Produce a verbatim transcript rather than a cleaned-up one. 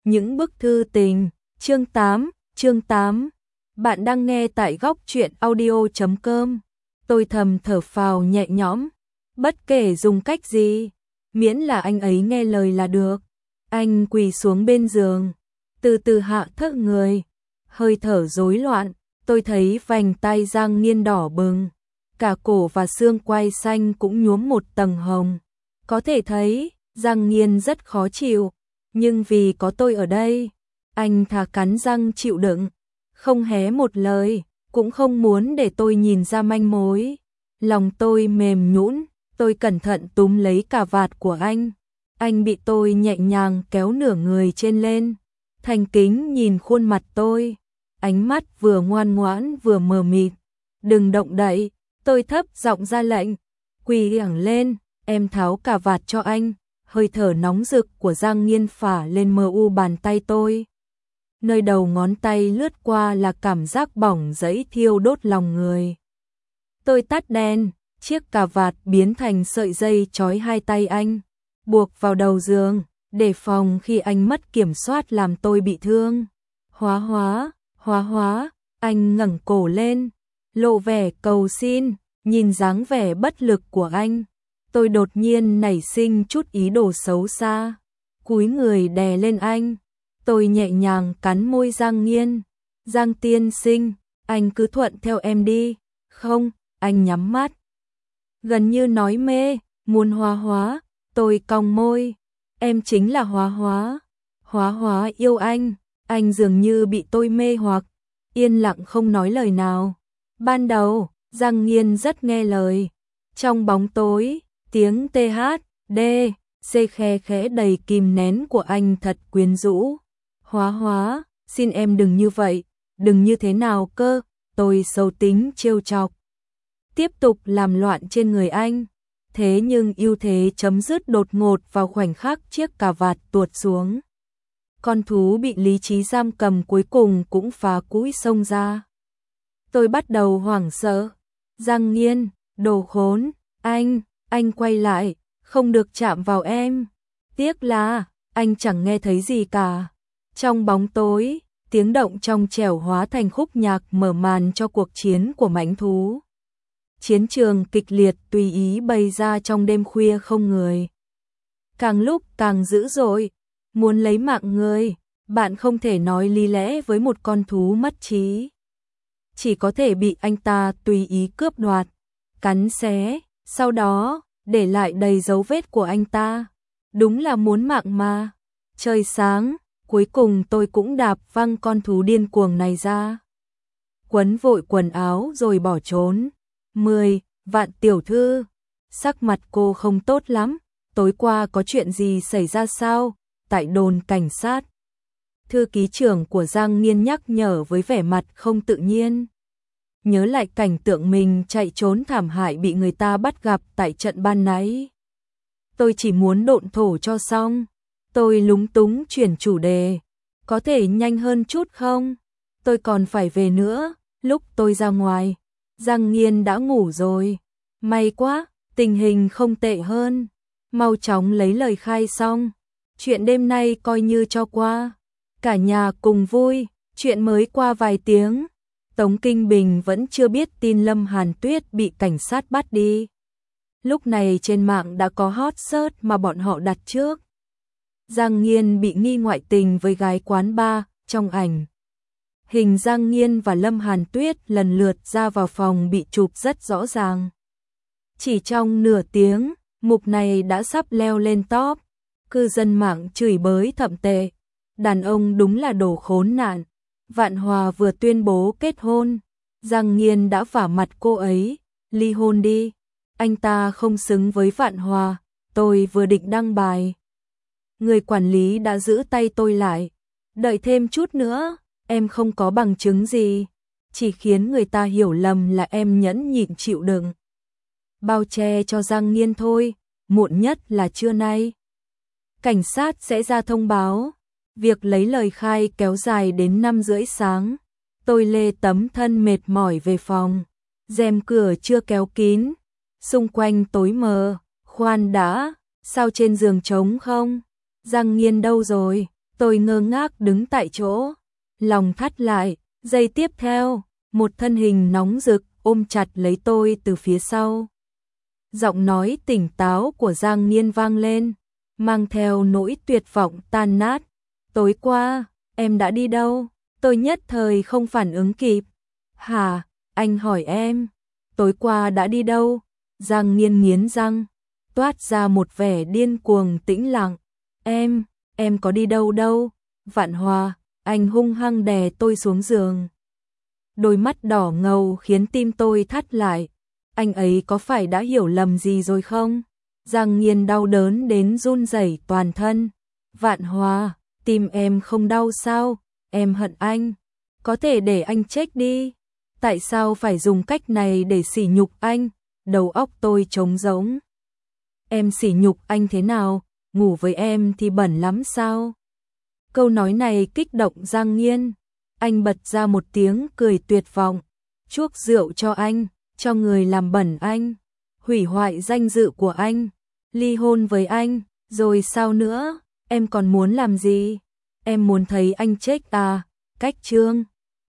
Những bức thư tình, chương tám, chương tám. Bạn đang nghe tại góc truyện audio chấm com. Tôi thầm thở phào nhẹ nhõm, bất kể dùng cách gì, miễn là anh ấy nghe lời là được. Anh quỳ xuống bên giường, từ từ hạ thấp người, hơi thở rối loạn, tôi thấy vành tay Giang Nghiên đỏ bừng, cả cổ và xương quai xanh cũng nhuốm một tầng hồng. Có thể thấy, Giang Nghiên rất khó chịu, nhưng vì có tôi ở đây, anh thà cắn răng chịu đựng, không hé một lời, cũng không muốn để tôi nhìn ra manh mối. Lòng tôi mềm nhũn, tôi cẩn thận túm lấy cà vạt của anh. Anh bị tôi nhẹ nhàng kéo nửa người trên lên, thành kính nhìn khuôn mặt tôi, ánh mắt vừa ngoan ngoãn vừa mờ mịt. Đừng động đậy, tôi thấp giọng ra lệnh. Quỳ hẳn lên, em tháo cà vạt cho anh. Hơi thở nóng rực của Giang Nghiên phả lên mờ u bàn tay tôi. Nơi đầu ngón tay lướt qua là cảm giác bỏng rẫy thiêu đốt lòng người. Tôi tắt đèn, chiếc cà vạt biến thành sợi dây trói hai tay anh, buộc vào đầu giường, để phòng khi anh mất kiểm soát làm tôi bị thương. Hóa hóa, hóa hóa, anh ngẩng cổ lên, lộ vẻ cầu xin, nhìn dáng vẻ bất lực của anh. Tôi đột nhiên nảy sinh chút ý đồ xấu xa, cúi người đè lên anh. Tôi nhẹ nhàng cắn môi Giang Nghiên. Giang tiên sinh, anh cứ thuận theo em đi. Không, anh nhắm mắt, gần như nói mê, muốn hóa hóa. Tôi cong môi, em chính là hóa hóa. Hóa hóa yêu anh. Anh dường như bị tôi mê hoặc, yên lặng không nói lời nào. Ban đầu, Giang Nghiên rất nghe lời. Trong bóng tối, tiếng tê hát, đê, xê khe khẽ đầy kìm nén của anh thật quyến rũ. Hóa hóa, xin em đừng như vậy, đừng như thế nào cơ. Tôi xấu tính trêu chọc, tiếp tục làm loạn trên người anh. Thế nhưng ưu thế chấm dứt đột ngột vào khoảnh khắc chiếc cà vạt tuột xuống. Con thú bị lý trí giam cầm cuối cùng cũng phá cũi xông ra. Tôi bắt đầu hoảng sợ. Giang Nghiên, đồ khốn, anh, anh quay lại, không được chạm vào em. Tiếc là, anh chẳng nghe thấy gì cả. Trong bóng tối, tiếng động trong trẻo hóa thành khúc nhạc mở màn cho cuộc chiến của mãnh thú. Chiến trường kịch liệt tùy ý bày ra trong đêm khuya không người. Càng lúc càng dữ dội, muốn lấy mạng người, bạn không thể nói lý lẽ với một con thú mất trí. Chỉ có thể bị anh ta tùy ý cướp đoạt, cắn xé, sau đó để lại đầy dấu vết của anh ta. Đúng là muốn mạng mà. Trời sáng, cuối cùng tôi cũng đạp văng con thú điên cuồng này ra. Quấn vội quần áo rồi bỏ trốn. Mười, Vạn tiểu thư, sắc mặt cô không tốt lắm. Tối qua có chuyện gì xảy ra sao? Tại đồn cảnh sát, thư ký trưởng của Giang Nghiên nhắc nhở với vẻ mặt không tự nhiên. Nhớ lại cảnh tượng mình chạy trốn thảm hại bị người ta bắt gặp tại trận ban nãy. Tôi chỉ muốn độn thổ cho xong. Tôi lúng túng chuyển chủ đề. Có thể nhanh hơn chút không? Tôi còn phải về nữa. Lúc tôi ra ngoài, Giang Nghiên đã ngủ rồi. May quá, tình hình không tệ hơn. Mau chóng lấy lời khai xong. Chuyện đêm nay coi như cho qua. Cả nhà cùng vui. Chuyện mới qua vài tiếng, Tống Kinh Bình vẫn chưa biết tin Lâm Hàn Tuyết bị cảnh sát bắt đi. Lúc này trên mạng đã có hot search mà bọn họ đặt trước. Giang Nghiên bị nghi ngoại tình với gái quán bar. Trong ảnh, hình Giang Nghiên và Lâm Hàn Tuyết lần lượt ra vào phòng bị chụp rất rõ ràng. Chỉ trong nửa tiếng, mục này đã sắp leo lên top. Cư dân mạng chửi bới thậm tệ. Đàn ông đúng là đồ khốn nạn. Vạn Hòa vừa tuyên bố kết hôn, Giang Nghiên đã vả mặt cô ấy. Ly hôn đi, anh ta không xứng với Vạn Hòa. Tôi vừa định đăng bài, người quản lý đã giữ tay tôi lại. Đợi thêm chút nữa, em không có bằng chứng gì, chỉ khiến người ta hiểu lầm là em nhẫn nhịn chịu đựng. Bao che cho Giang Nghiên thôi, muộn nhất là trưa nay cảnh sát sẽ ra thông báo. Việc lấy lời khai kéo dài đến năm rưỡi sáng. Tôi lê tấm thân mệt mỏi về phòng. Rèm cửa chưa kéo kín. Xung quanh tối mờ. Khoan đã, sao trên giường trống không? Giang Nghiên đâu rồi? Tôi ngơ ngác đứng tại chỗ, lòng thắt lại, giây tiếp theo, một thân hình nóng rực ôm chặt lấy tôi từ phía sau. Giọng nói tỉnh táo của Giang Niên vang lên, mang theo nỗi tuyệt vọng tan nát. Tối qua, em đã đi đâu? Tôi nhất thời không phản ứng kịp. Hả? Anh hỏi em. Tối qua đã đi đâu? Giang Niên nghiến răng, toát ra một vẻ điên cuồng tĩnh lặng. Em, em có đi đâu đâu? Vạn Hòa, anh hung hăng đè tôi xuống giường. Đôi mắt đỏ ngầu khiến tim tôi thắt lại. Anh ấy có phải đã hiểu lầm gì rồi không? Giang Niên đau đớn đến run rẩy toàn thân. Vạn Hòa, tim em không đau sao? Em hận anh. Có thể để anh chết đi. Tại sao phải dùng cách này để sỉ nhục anh? Đầu óc tôi trống rỗng. Em sỉ nhục anh thế nào? Ngủ với em thì bẩn lắm sao? Câu nói này kích động Giang Niên. Anh bật ra một tiếng cười tuyệt vọng. Chuốc rượu cho anh, cho người làm bẩn anh, hủy hoại danh dự của anh, ly hôn với anh, rồi sao nữa? Em còn muốn làm gì? Em muốn thấy anh chết à? Cách Trương